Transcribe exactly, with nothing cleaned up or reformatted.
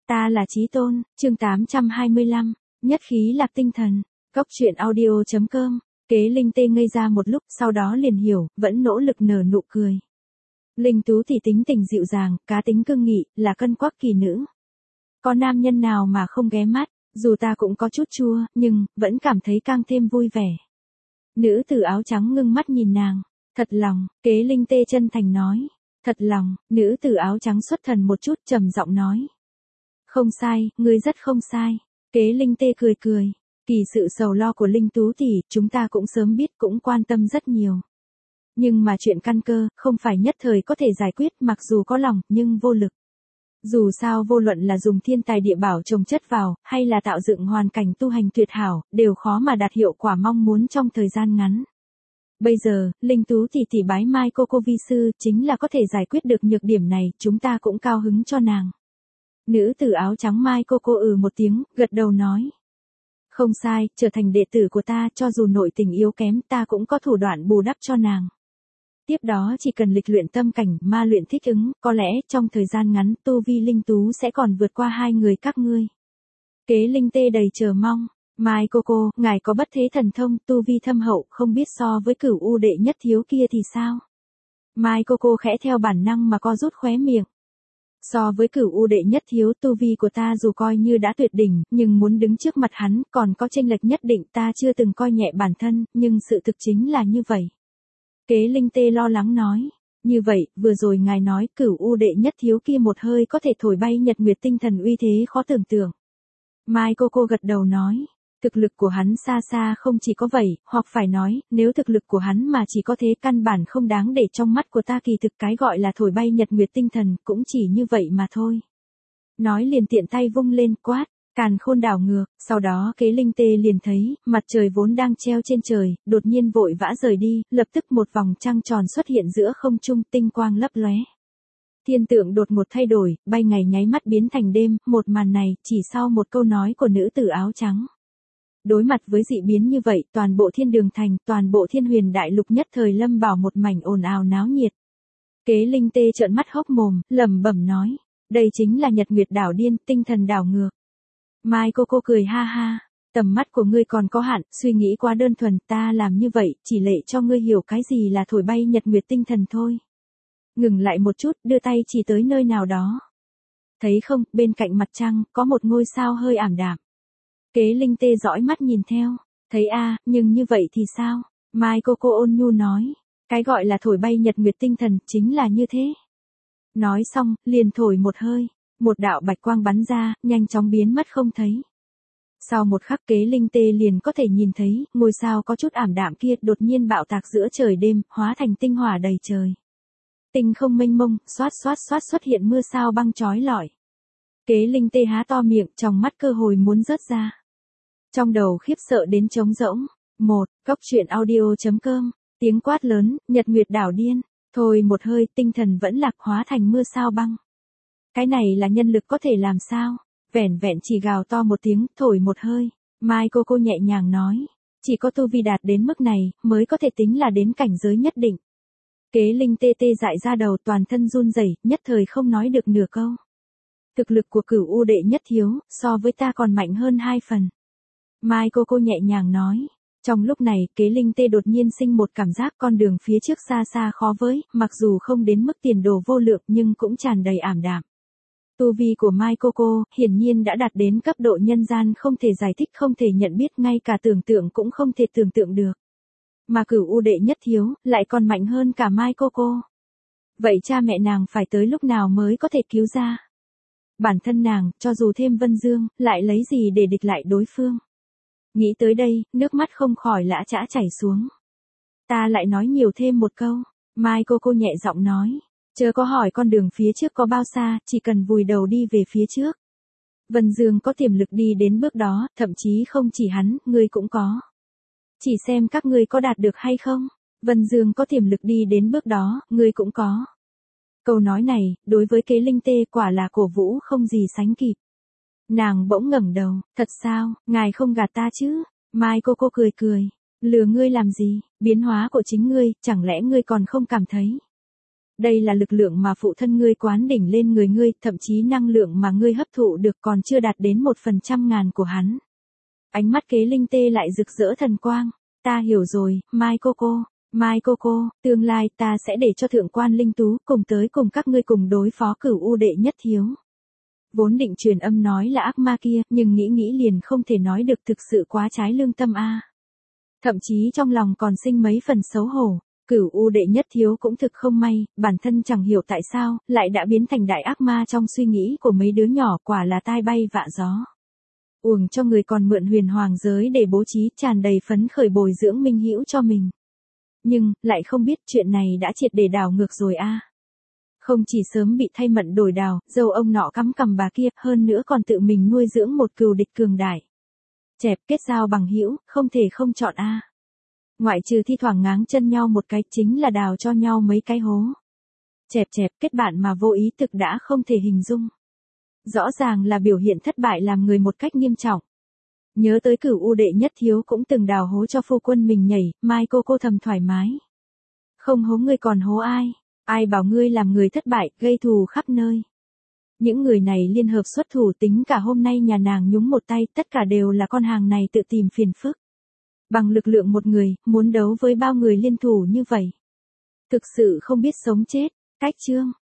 Ta là Chí Tôn, chương tám trăm hai mươi lăm, nhất khí lạc tinh thần. Cốc truyện audio chấm com. Kế Linh tê ngây ra một lúc, sau đó liền hiểu, vẫn nỗ lực nở nụ cười. Linh Tú thì tính tình dịu dàng, cá tính cương nghị, là cân quắc kỳ nữ. Có nam nhân nào mà không ghé mắt, dù ta cũng có chút chua, nhưng, vẫn cảm thấy càng thêm vui vẻ. Nữ tử áo trắng ngưng mắt nhìn nàng. Thật lòng, Kế Linh tê chân thành nói. Thật lòng, nữ tử áo trắng xuất thần một chút trầm giọng nói. Không sai, ngươi rất không sai. Kế Linh tê cười cười. Kỳ sự sầu lo của Linh Tú tỷ, chúng ta cũng sớm biết, cũng quan tâm rất nhiều. Nhưng mà chuyện căn cơ, không phải nhất thời có thể giải quyết, mặc dù có lòng, nhưng vô lực. Dù sao vô luận là dùng thiên tài địa bảo trồng chất vào, hay là tạo dựng hoàn cảnh tu hành tuyệt hảo, đều khó mà đạt hiệu quả mong muốn trong thời gian ngắn. Bây giờ, Linh Tú tỷ tỷ bái mai cô cô vi sư, chính là có thể giải quyết được nhược điểm này, chúng ta cũng cao hứng cho nàng. Nữ tử áo trắng mai cô cô ừ một tiếng, gật đầu nói. Không sai, trở thành đệ tử của ta, cho dù nội tình yếu kém, ta cũng có thủ đoạn bù đắp cho nàng. Tiếp đó chỉ cần lịch luyện tâm cảnh, ma luyện thích ứng, có lẽ trong thời gian ngắn, tu vi Linh Tú sẽ còn vượt qua hai người các ngươi. Kế Linh tê đầy chờ mong. Mai cô cô, ngài có bất thế thần thông, tu vi thâm hậu, không biết so với cửu u đệ nhất thiếu kia thì sao? Mai cô cô khẽ theo bản năng mà co rút khóe miệng. So với cửu u đệ nhất thiếu, tu vi của ta dù coi như đã tuyệt đỉnh, nhưng muốn đứng trước mặt hắn, còn có chênh lệch nhất định, ta chưa từng coi nhẹ bản thân, nhưng sự thực chính là như vậy. Kế Linh tê lo lắng nói. Như vậy, vừa rồi ngài nói, cửu u đệ nhất thiếu kia một hơi có thể thổi bay nhật nguyệt tinh thần uy thế khó tưởng tượng. Mai cô cô gật đầu nói. Thực lực của hắn xa xa không chỉ có vậy, hoặc phải nói, nếu thực lực của hắn mà chỉ có thế căn bản không đáng để trong mắt của ta, kỳ thực cái gọi là thổi bay nhật nguyệt tinh thần, cũng chỉ như vậy mà thôi. Nói liền tiện tay vung lên quát, càn khôn đảo ngược, sau đó Kế Linh tê liền thấy, mặt trời vốn đang treo trên trời, đột nhiên vội vã rời đi, lập tức một vòng trăng tròn xuất hiện giữa không trung, tinh quang lấp lóe. Thiên tượng đột ngột thay đổi, bay ngày nháy mắt biến thành đêm, một màn này, chỉ sau một câu nói của nữ tử áo trắng. Đối mặt với dị biến như vậy, toàn bộ thiên đường thành, toàn bộ thiên huyền đại lục nhất thời lâm vào một mảnh ồn ào náo nhiệt. Kế Linh tê trợn mắt hốc mồm, lẩm bẩm nói, đây chính là nhật nguyệt đảo điên, tinh thần đảo ngược. Mai cô cô cười ha ha, tầm mắt của ngươi còn có hạn, suy nghĩ quá đơn thuần, ta làm như vậy, chỉ lệ cho ngươi hiểu cái gì là thổi bay nhật nguyệt tinh thần thôi. Ngừng lại một chút, đưa tay chỉ tới nơi nào đó. Thấy không, bên cạnh mặt trăng, có một ngôi sao hơi ảm đạm. Kế Linh tê dõi mắt nhìn theo, thấy a, à, nhưng như vậy thì sao? Mai cô cô ôn nhu nói, cái gọi là thổi bay nhật nguyệt tinh thần, chính là như thế. Nói xong, liền thổi một hơi, một đạo bạch quang bắn ra, nhanh chóng biến mất không thấy. Sau một khắc Kế Linh tê liền có thể nhìn thấy, ngôi sao có chút ảm đạm kia đột nhiên bạo tạc giữa trời đêm, hóa thành tinh hỏa đầy trời. Tinh không mênh mông, xoát xoát xoát xuất hiện mưa sao băng chói lọi. Kế Linh tê há to miệng, trong mắt cơ hồi muốn rớt ra. Trong đầu khiếp sợ đến trống rỗng. Một, Cốc truyện audio chấm com. Tiếng quát lớn, nhật nguyệt đảo điên. Thôi một hơi, tinh thần vẫn lạc hóa thành mưa sao băng. Cái này là nhân lực có thể làm sao? Vẻn vẹn chỉ gào to một tiếng, thổi một hơi. Mai cô cô nhẹ nhàng nói. Chỉ có tu vi đạt đến mức này, mới có thể tính là đến cảnh giới nhất định. Kế Linh tê tê dại ra đầu, toàn thân run rẩy, nhất thời không nói được nửa câu. Thực lực của cửu u đệ nhất thiếu, so với ta còn mạnh hơn hai phần. Mai cô cô nhẹ nhàng nói. Trong lúc này, Kế Linh tê đột nhiên sinh một cảm giác con đường phía trước xa xa khó với, mặc dù không đến mức tiền đồ vô lượng nhưng cũng tràn đầy ảm đạm. Tu vi của Mai cô cô, hiển nhiên đã đạt đến cấp độ nhân gian không thể giải thích, không thể nhận biết, ngay cả tưởng tượng cũng không thể tưởng tượng được. Mà cửu u đệ nhất thiếu, lại còn mạnh hơn cả Mai cô cô. Vậy cha mẹ nàng phải tới lúc nào mới có thể cứu ra? Bản thân nàng, cho dù thêm Vân Dương, lại lấy gì để địch lại đối phương? Nghĩ tới đây, nước mắt không khỏi lã chã chảy xuống. Ta lại nói nhiều thêm một câu. Mai cô cô nhẹ giọng nói. Chớ có hỏi con đường phía trước có bao xa, chỉ cần vùi đầu đi về phía trước. Vân Dương có tiềm lực đi đến bước đó, thậm chí không chỉ hắn, ngươi cũng có. Chỉ xem các ngươi có đạt được hay không. Vân Dương có tiềm lực đi đến bước đó, ngươi cũng có. Câu nói này, đối với Kế Linh tê quả là cổ vũ không gì sánh kịp. Nàng bỗng ngẩng đầu, thật sao, ngài không gạt ta chứ? Mai cô cô cười cười, lừa ngươi làm gì, biến hóa của chính ngươi, chẳng lẽ ngươi còn không cảm thấy? Đây là lực lượng mà phụ thân ngươi quán đỉnh lên người ngươi, thậm chí năng lượng mà ngươi hấp thụ được còn chưa đạt đến một phần trăm ngàn của hắn. Ánh mắt Kế Linh Tê lại rực rỡ thần quang. Ta hiểu rồi, Mai Coco, Mai Coco, tương lai ta sẽ để cho thượng quan Linh Tú cùng tới cùng các ngươi cùng đối phó Cửu U đệ nhất thiếu. Vốn định truyền âm nói là ác ma kia, nhưng nghĩ nghĩ liền không thể nói được, thực sự quá trái lương tâm a. Thậm chí trong lòng còn sinh mấy phần xấu hổ. Cửu U đệ nhất thiếu cũng thực không may, bản thân chẳng hiểu tại sao, lại đã biến thành đại ác ma trong suy nghĩ của mấy đứa nhỏ, quả là tai bay vạ gió. Uổng cho người còn mượn huyền hoàng giới để bố trí, tràn đầy phấn khởi bồi dưỡng minh hữu cho mình. Nhưng, lại không biết chuyện này đã triệt để đảo ngược rồi a. Không chỉ sớm bị thay mận đổi đào, dâu ông nọ cắm cằm bà kia, hơn nữa còn tự mình nuôi dưỡng một cừu địch cường đại. Chẹp kết giao bằng hữu, không thể không chọn a. Ngoại trừ thi thoảng ngáng chân nhau một cái, chính là đào cho nhau mấy cái hố. Chẹp chẹp kết bạn mà vô ý thực đã không thể hình dung. Rõ ràng là biểu hiện thất bại làm người một cách nghiêm trọng. Nhớ tới Cửu U đệ nhất thiếu cũng từng đào hố cho phu quân mình nhảy, Mai Coco thầm thoải mái. Không hố ngươi còn hố ai? Ai bảo ngươi làm người thất bại, gây thù khắp nơi. Những người này liên hợp xuất thủ, tính cả hôm nay nhà nàng nhúng một tay, tất cả đều là con hàng này tự tìm phiền phức. Bằng lực lượng một người, muốn đấu với bao người liên thủ như vậy. Thực sự không biết sống chết. Cách chương